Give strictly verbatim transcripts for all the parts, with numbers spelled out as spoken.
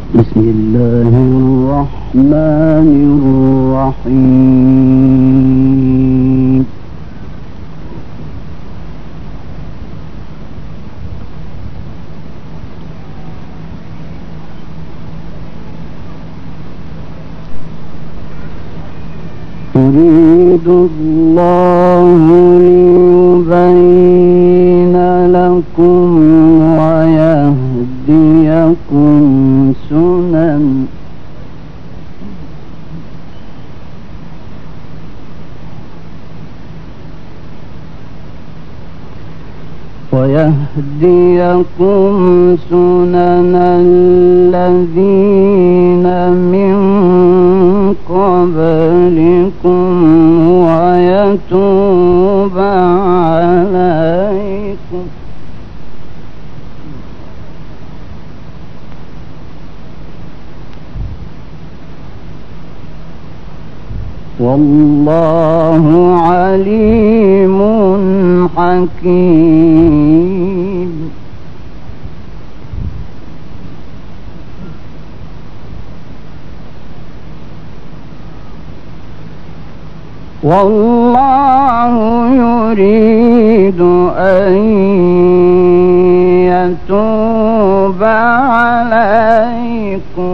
بسم الله الرحمن الرحيم. يريد الله ليبين لكم ويهديكم سنن ويهديكم سنن الذين من قبلكم ويتوب عليكم والله عليم حكيم. والله يريد أن يتوب عليكم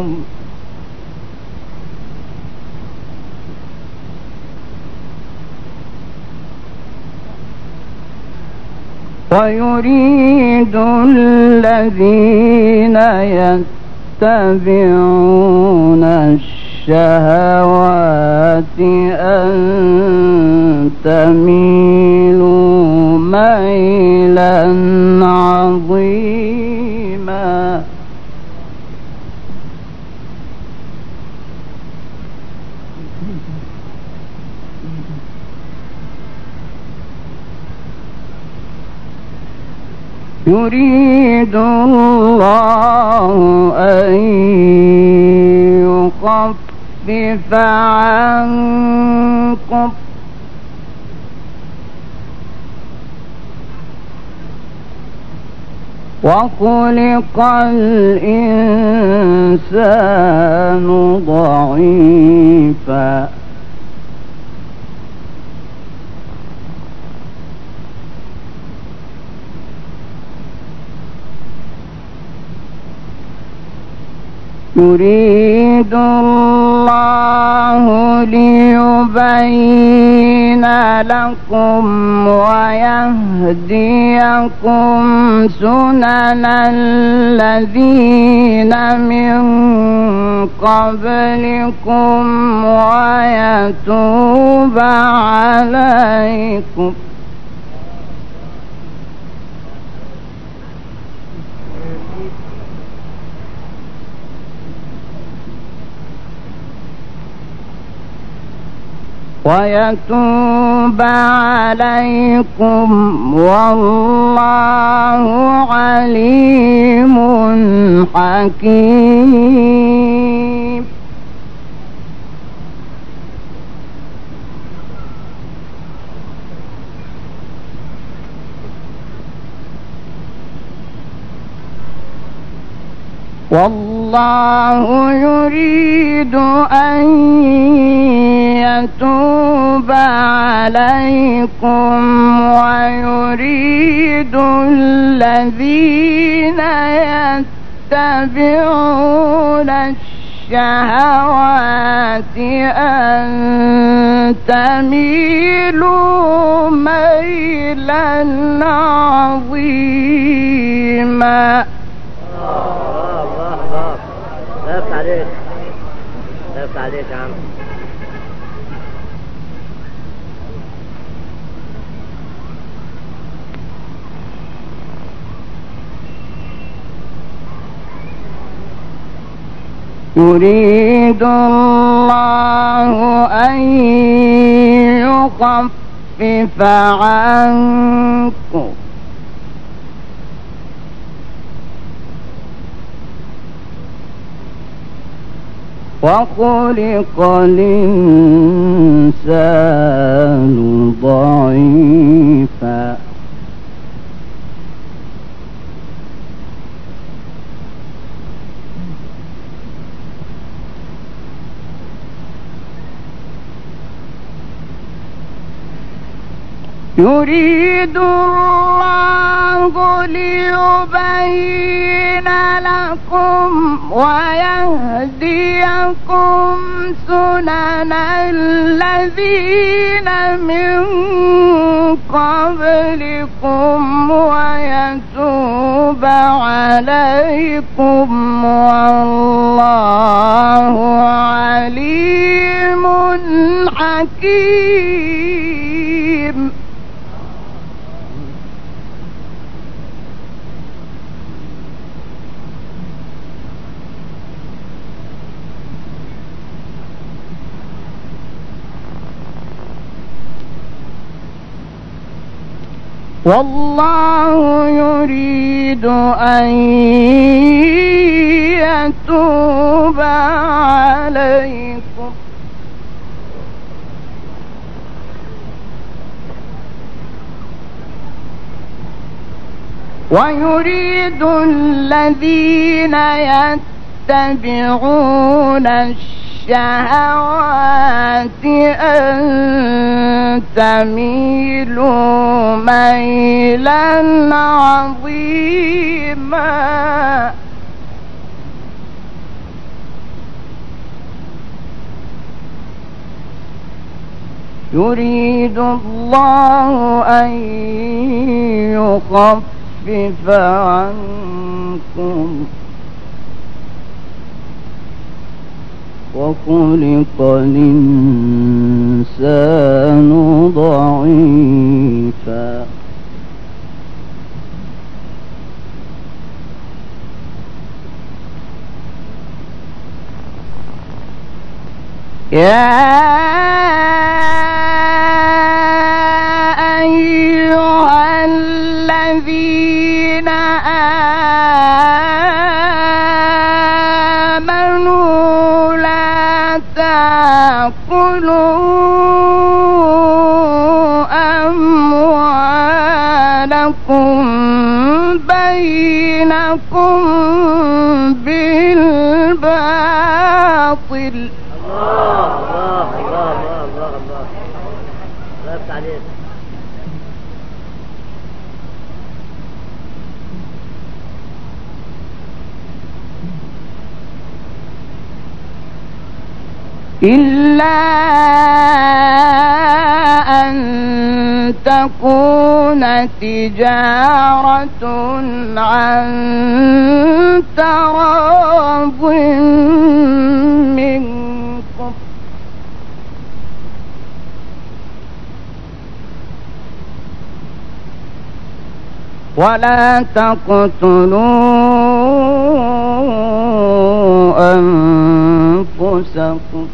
ويريد الذين يتبعون الشهوات أن تميلوا ميلا عظيما. يريد الله أن يخفف عنكم وخلق الإنسان ضعيفا. يريد الله ليبين لكم ويهديكم سنن الذين من قبلكم ويتوب عليكم ويتوب عليكم والله عليم حكيم. والله يريد أن يتوب عليكم ويريد الذين يتبعون الشهوات أن تميلوا ميلا عظيما. لف عليك لف عليك يا عم. يريد الله أن يخفف عنكم وخلق الإنسان ضعيفا. يريد الله ليبين لكم ويهديكم سنن الذين من قبلكم ويتوب عليكم والله عليم حكيم. والله يريد أن يتوب عليكم ويريد الذين يتبعون الشهوات أن تميلوا ميلا عظيما. يريد الله أن يخفف عنكم وخلق الإنسان ضعيفا. يا أيها الذين آمنوا لا تأكلوا أموالكم بينكم بالباطل. الله الله الله الله الله الله عليك. إلا أن تكون تجارة عن تراض منكم ولا تقتلوا أنفسكم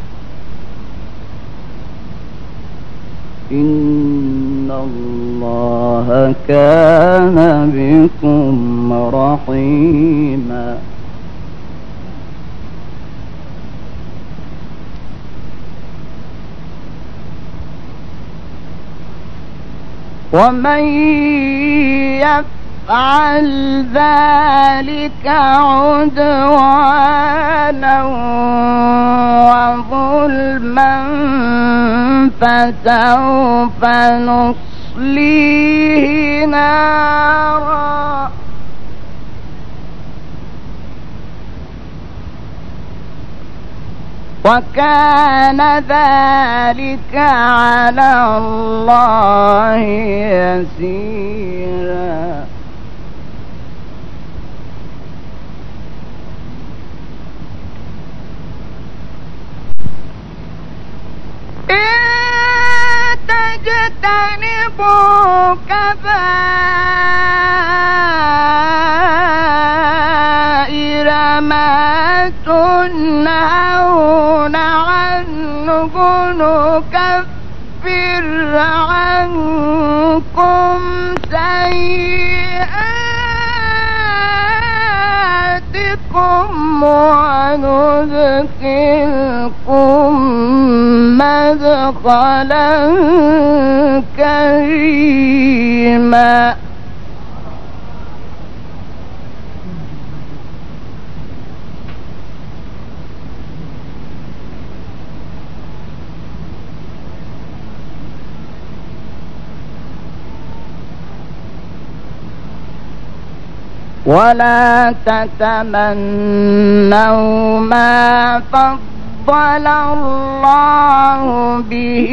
إن الله كان بكم رحيما. ومن يفعل ذلك عدوانا وظلما فسوف نصليه نارا وكان ذلك على الله يسيرا. إن تجتنبوا كبائر ما تنهون عنه نكفر عنكم سيئاتكم وندخلكم مدخلا كريما. ولا تتمنوا ما فضل الله به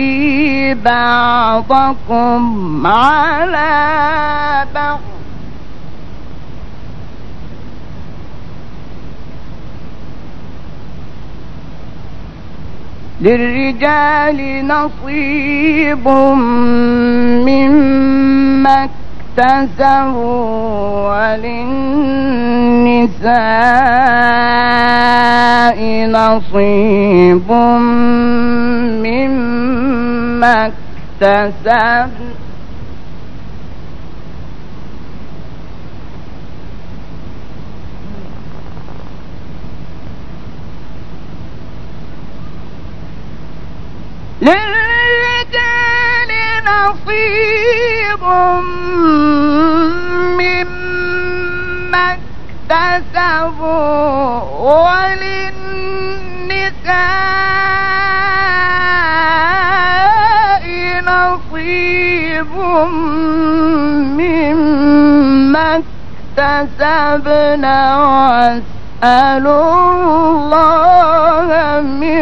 بعضكم على بعض للرجال نصيب مما اكتسبوا وللنساء نصيب مما اكتسبن للرجال نصيب مما اكتسبوا وللنساء نصيب مما اكتسبن واسألوا الله من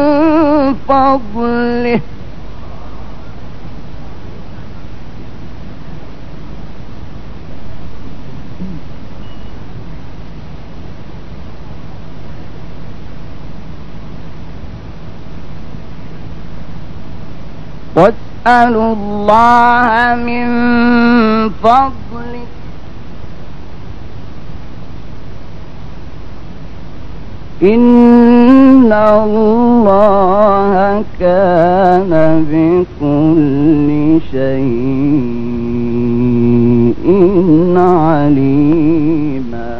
فضله واسألوا الله من فضله إن الله كان بكل شيء عليما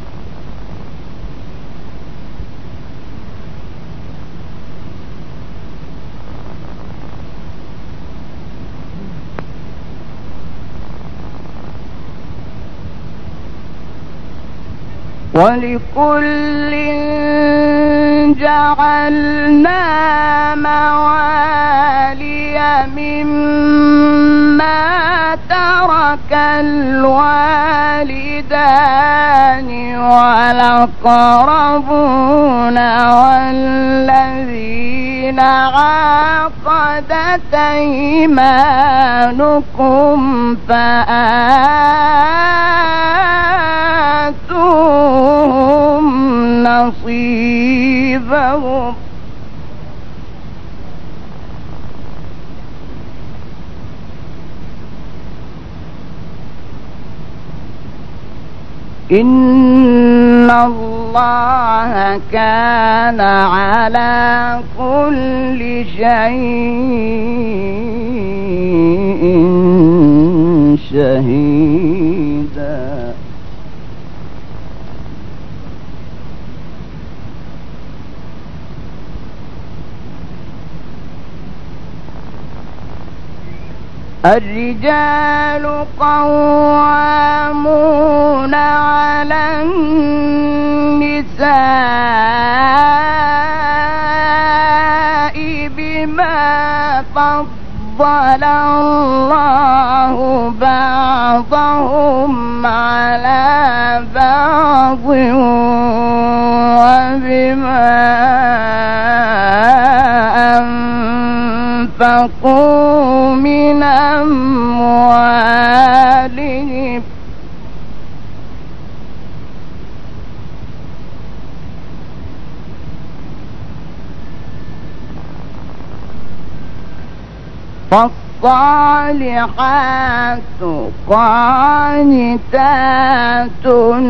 ولكل جعلنا موالي مما ترك الوالدان والأقربون والذين عقدت أيمانكم فآتوهم نصيبهم إن الله كان على كل شيء شهيدا الرجال قوامون على النساء بما فضل الله بعضهم على بعض وبما أنفقوا من أموالهم فالصالحات قانتات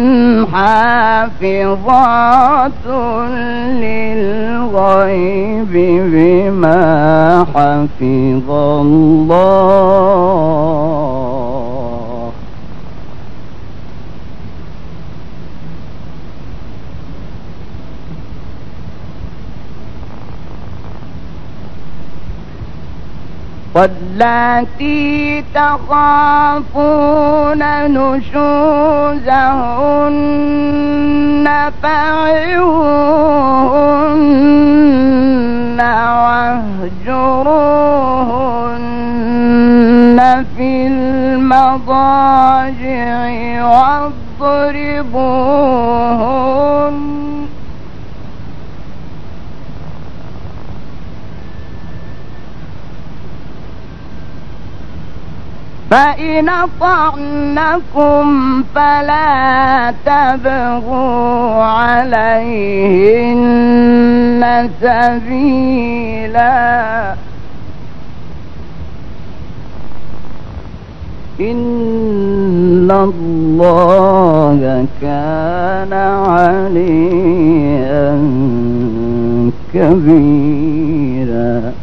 حافظات للغيب بما حفظ الله واللاتي تخافون نشوزهن فعظوهن واهجروهن في المضاجع واضربوهن فإن أطعنكم فلا تبغوا عليهن سبيلا إن الله كان عليا كبيرا.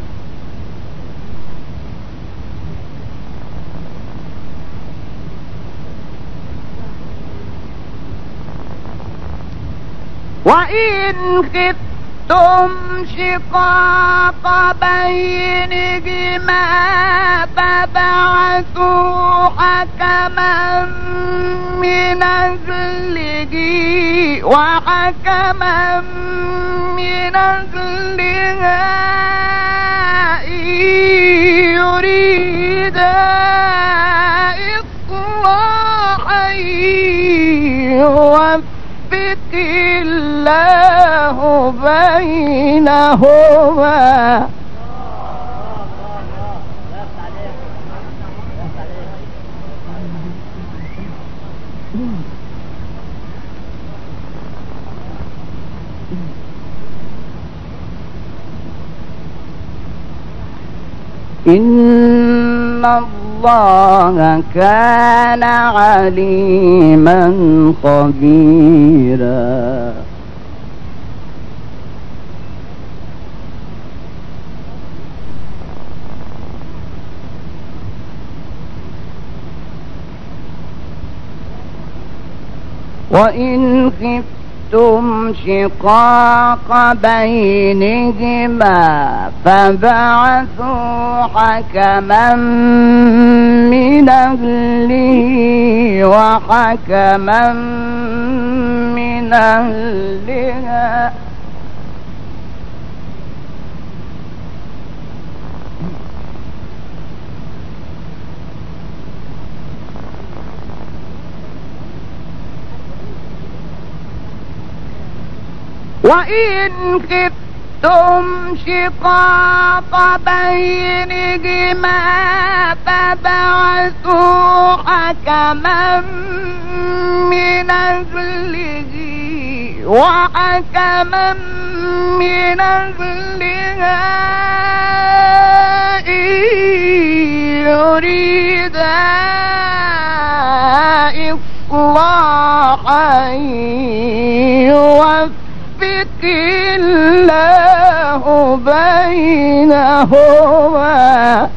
وإن خفتم شقاق بينهما فبعثوا حكما من أهله وحكما من أهلها إن يريدا إصلاحا يوفق الله بينهما. إن الله كان عليما خبيرا. وإن خفتم شقاق بينهما فبعثوا حكما من أهله وحكما من أهلها وإن خفتم شقاق بينهما فبعثوا حكما من أهله وحكما من أهلها إن يريدا إصلاحا يوفق الله بينهما.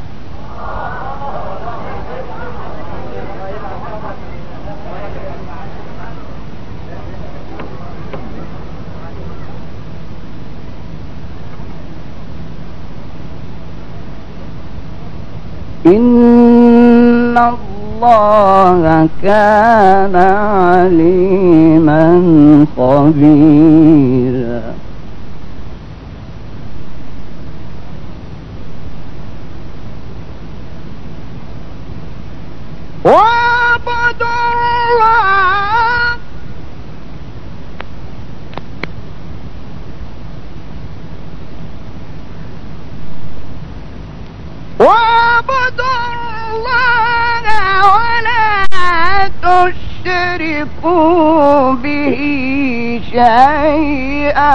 إن الله كان عليما خبيرا. واعبدوا الله واعبدوا الله ولا تشركوا به شيئا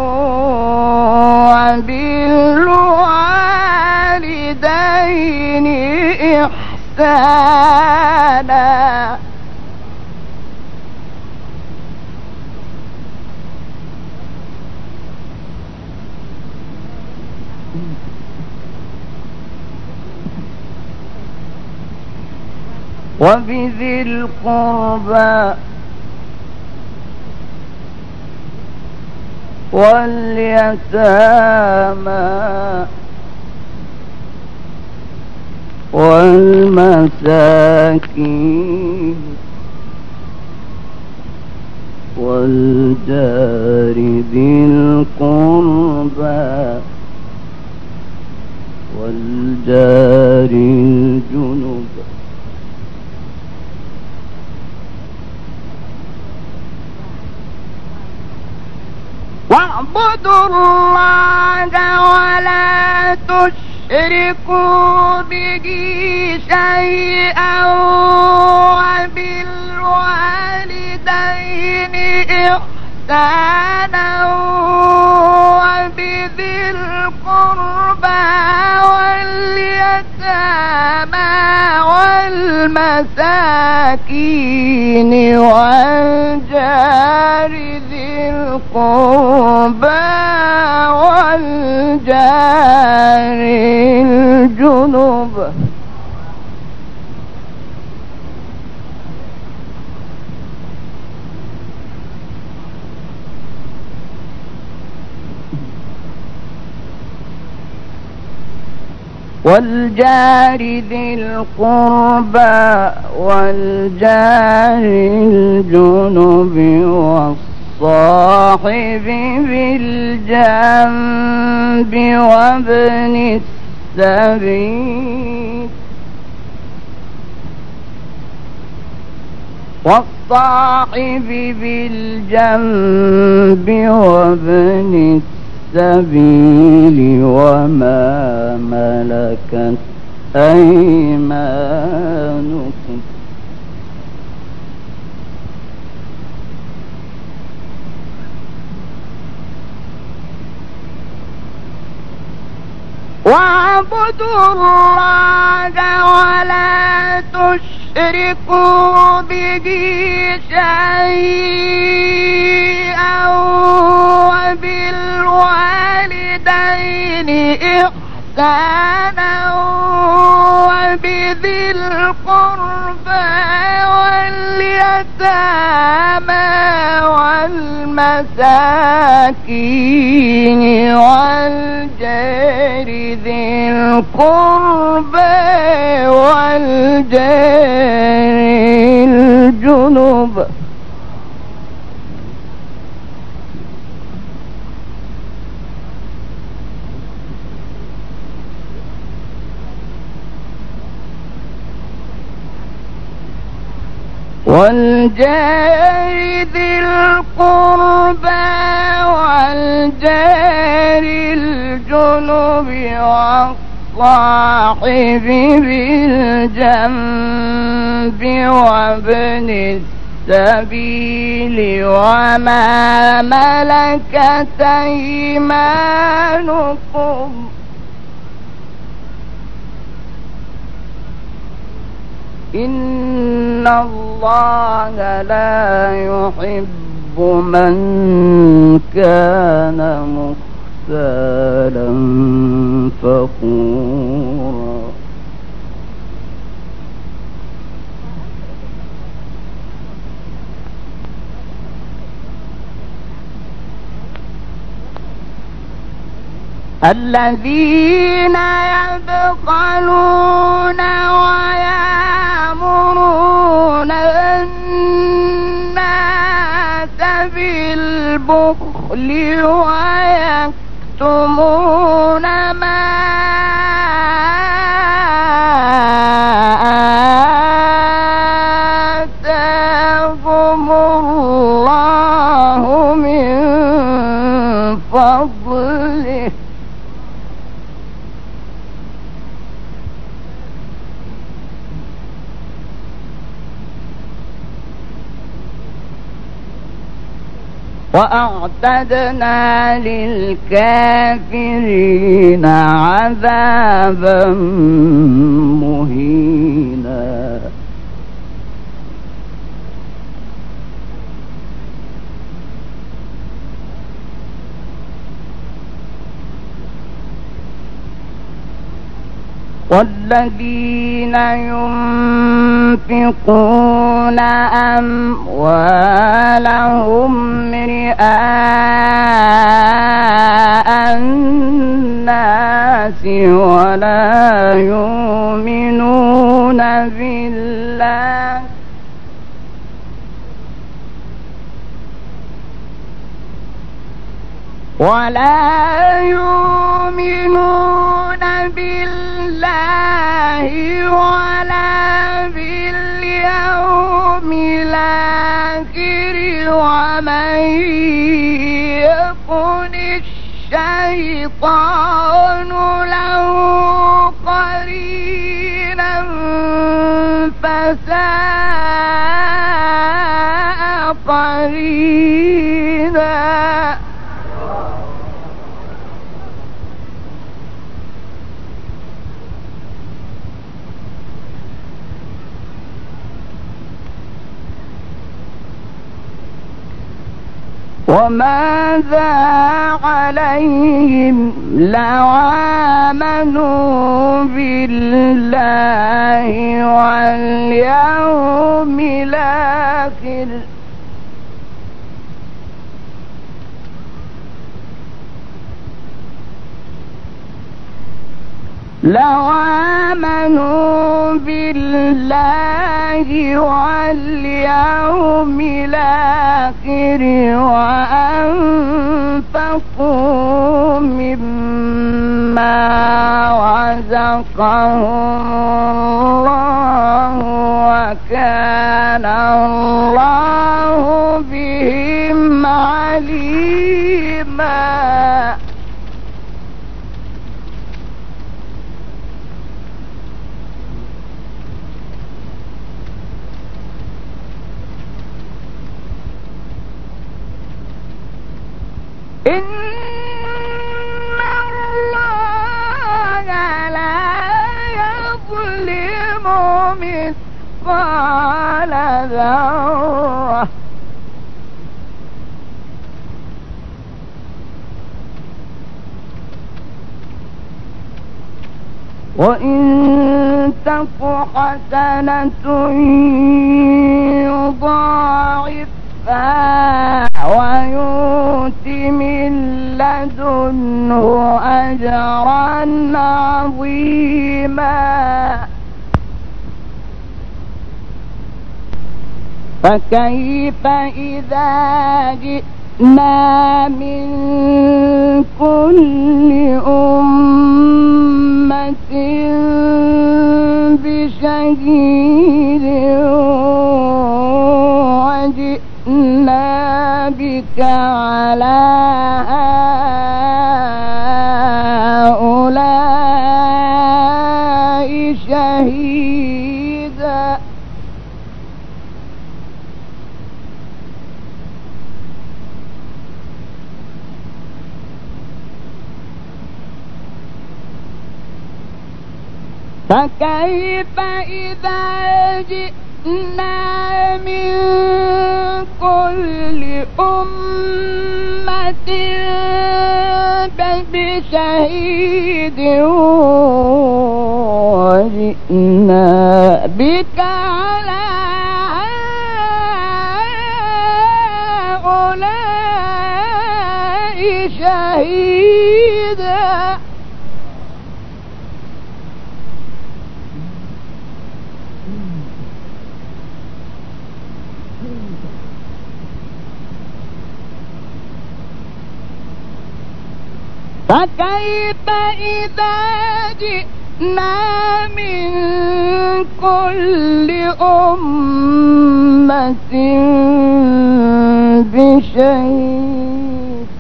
وبالوالدين إحسانا. وبذي القربى واليتامى والمساكين والجار ذي القربى والجار الجنب واعبدوا الله ولا تشركوا به شيئا وبالوالدين إحسانا وبذي القربى واليتامى والمساكين والجار ذي القربى والجار الجنب والجار ذي القربى والجار الجنب والصاحب بالجنب وابن السبيل والصاحب بالجنب وابن السبيل وما ملكت أيمانكم واعبدوا الله ولا تشركوا به شيئا وبالوالدين إحسانا وبذي القربى واليتامى والمساكين والجار ذي القربى والجار الجنب والجار ذي القربى والجار الجنب والصاحب بالجنب وابن السبيل وما ملكت أيمانكم إن الله لا يحب من كان مختالا فخورا الذين يبخلون ويأمرون الناس بالبخل ويكتمون ما آتاهم الله من فضله وأعتدنا للكافرين عذابا مهينا والذين ينفقون أموالهم رئاء الناس ولا يؤمنون بالله ولا يؤمنون بالله ولا باليوم الآخر ولا ومن يكن الشيطان له قرينا فساء قرينا. وماذا عليهم لو آمنوا بالله واليوم الآخر لو آمنوا بالله واليوم الآخر وأنفقوا مما رزقهم الله وكان الله بهم عليما. إن الله لا يظلم مثقال ذرة وإن تك حسنة يضاعفها ويؤت من لدنه أجرا عظيما. فكيف إذا جئنا من كل أمة بشهيد وجئنا بك على هؤلاء شهيدا. فكيف إذا جئنا من كل أمة بشهيد وجئنا بك على هؤلاء شهيدا. فكيف إذا جئنا من كل أمة بشهيد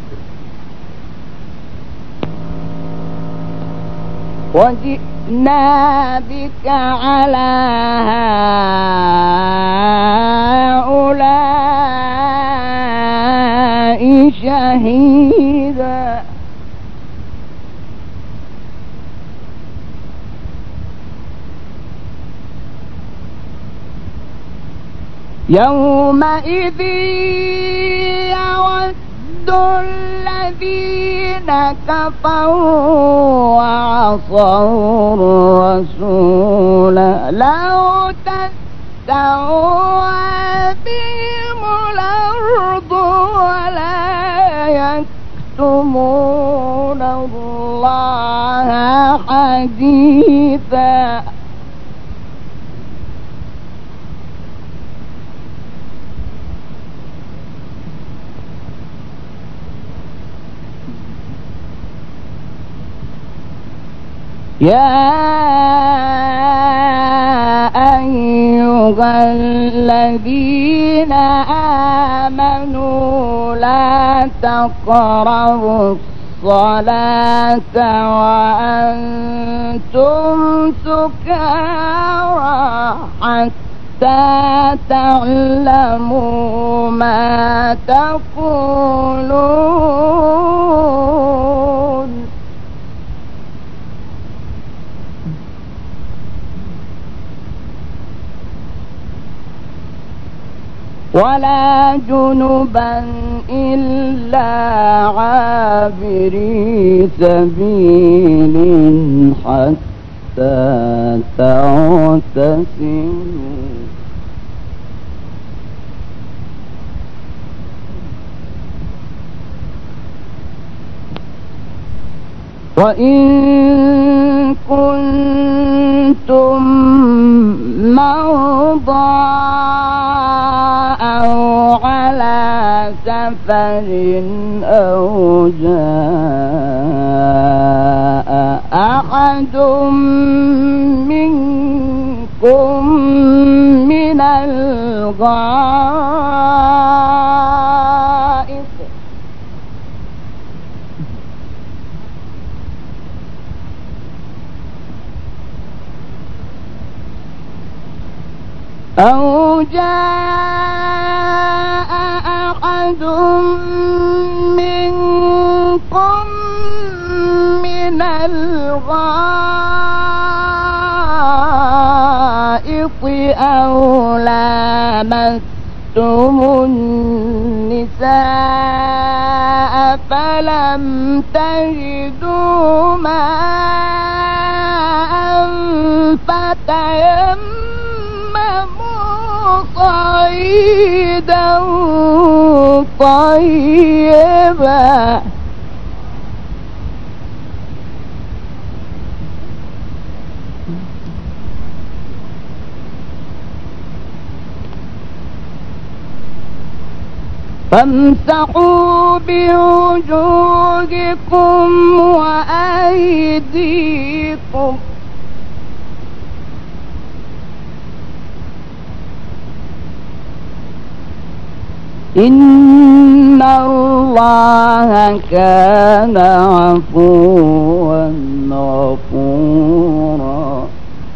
وجئنا بك على هؤلاء شهيدا. يومئذ يود الذين كفروا وعصوا الرسول لو تسوى بهم الأرض ولا يكتمون الله حديثا. يا أيها أيها الذين آمنوا لا تقربوا الصلاة وأنتم سكارى حتى تعلموا ما تقولون ولا جنبا إلا عابري سبيل حتى تغتسلوا وإن كنتم مرضى أو على سفر أو جاء أحد منكم من الغائط أو جاء أحد منكم من الغائط أو لامستم النساء فلم تجدوا ماء فتيمموا صعيدا طيبا فامسحوا بوجوهكم وأيديكم إن الله كان عفوا غفورا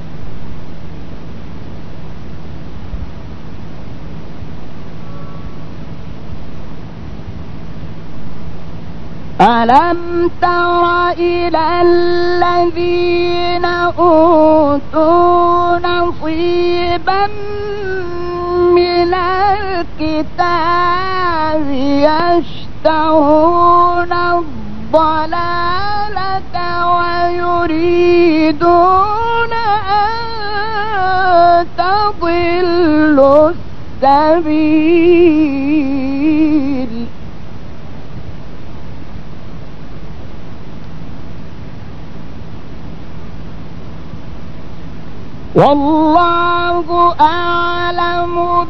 ألم تر إلى الذين أوتوا نصيبا من الكتاب يشترون الضلالة ويريدون أن تضلوا السبيل والله أعلم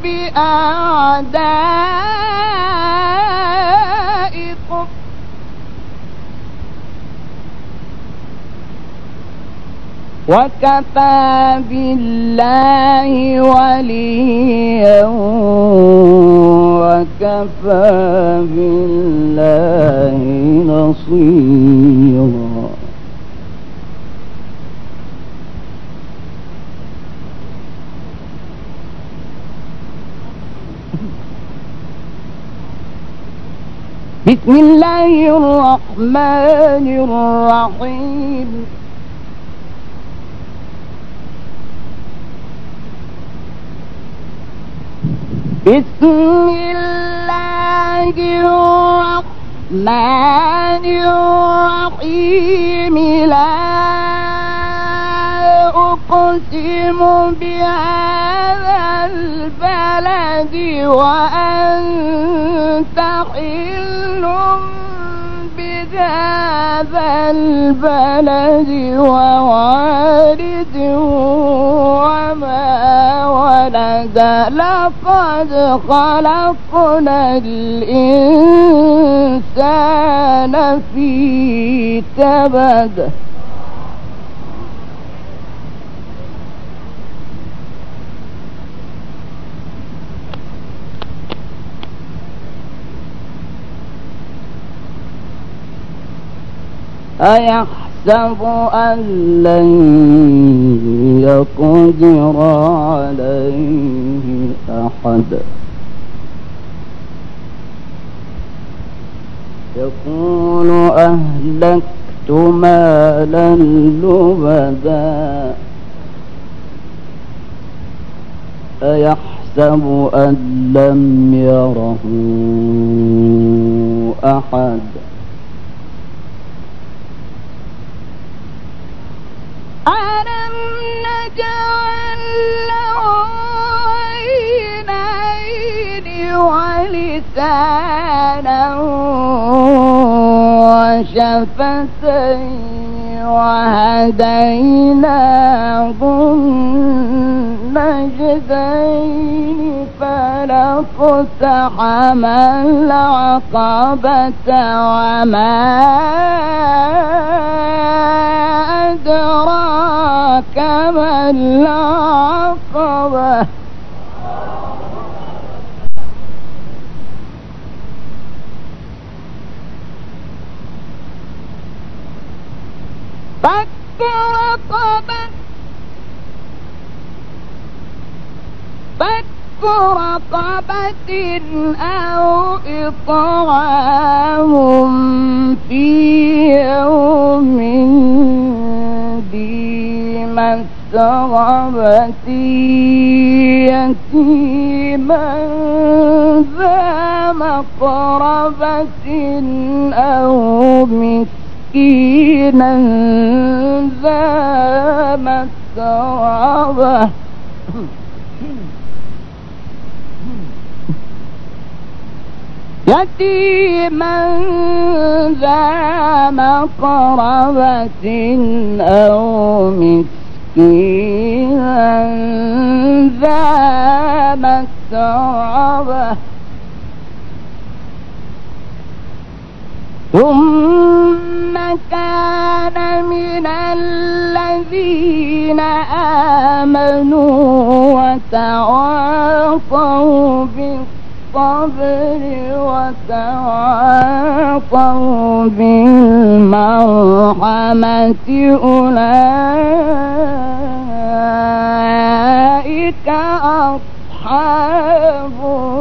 بأعدائكم وكفى بالله وليا وكفى بالله نصيرا بسم الله الرحمن الرحيم بسم الله الرحمن الرحيم لا أقسم بهذا البلد وأنت حل بهذا البلد ووالد وما ولد لقد خلقنا الإنسان في كبد أيحسب أن لن يقدر عليه أحد يقول أهلكت مالا لبدا أيحسب أن لم يره أحد ألم نجعل له عينين ولسانا وشفتين وهديناه النجدين فلاقتحم العقبة وما أدراك ما العقبة فك رقبة فك رقبة أو إطعام في يوم ذي مسغبة يتيما ذا مقربة أو مسكينا ذا مسغبة يتيما ذا مقربة أو مسكينا ذا مسغبة ثم كان من الذين آمنوا وتواصوا بالصبر وتواصوا بالمرحمة أولئك أصحاب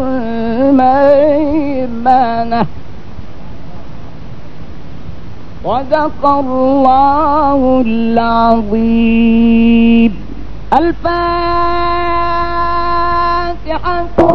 الميمنة. صدق الله العظيم. الفاتحة.